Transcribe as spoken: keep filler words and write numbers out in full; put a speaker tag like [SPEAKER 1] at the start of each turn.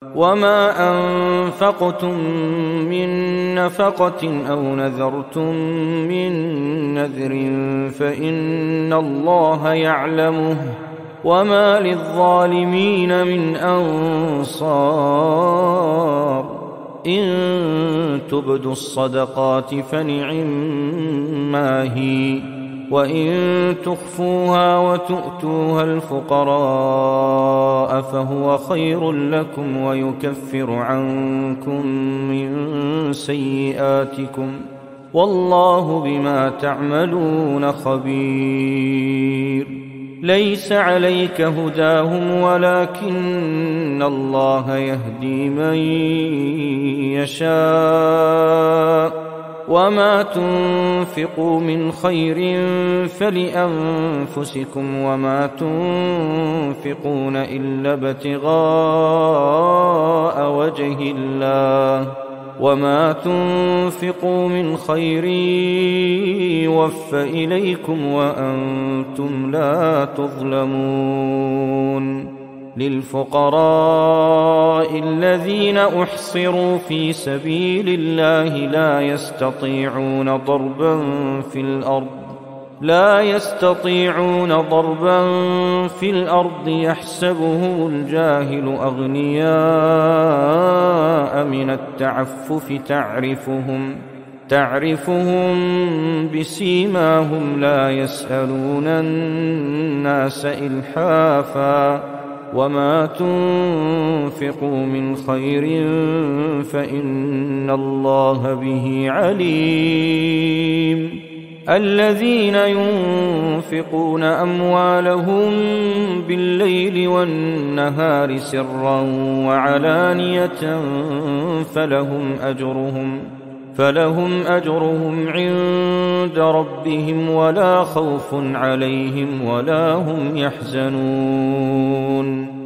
[SPEAKER 1] وما أنفقتم من نفقة أو نذرتم من نذر فإن الله يعلمه وما للظالمين من أنصار إن تبدوا الصدقات فنعما هي وإن تخفوها وتؤتوها الفقراء فهو خير لكم ويكفر عنكم من سيئاتكم والله بما تعملون خبير ليس عليك هداهم ولكن الله يهدي من يشاء وما تنفقوا من خير فلأنفسكم وما تنفقون إلا ابتغاء وجه الله وما تنفقوا من خير يوفى إليكم وأنتم لا تظلمون للفقراء الذين أحصروا في سبيل الله لا يستطيعون ضربا في الأرض لا يستطيعون ضربا في الأرض يحسبهم الجاهل أغنياء من التعفف تعرفهم تعرفهم بسيماهم لا يسألون الناس إلحافا وما تنفقوا من خير فإن الله به عليم الذين ينفقون أموالهم بالليل والنهار سرا وعلانية فلهم أجرهم فلهم أجرهم عند ربهم ولا خوف عليهم ولا هم يحزنون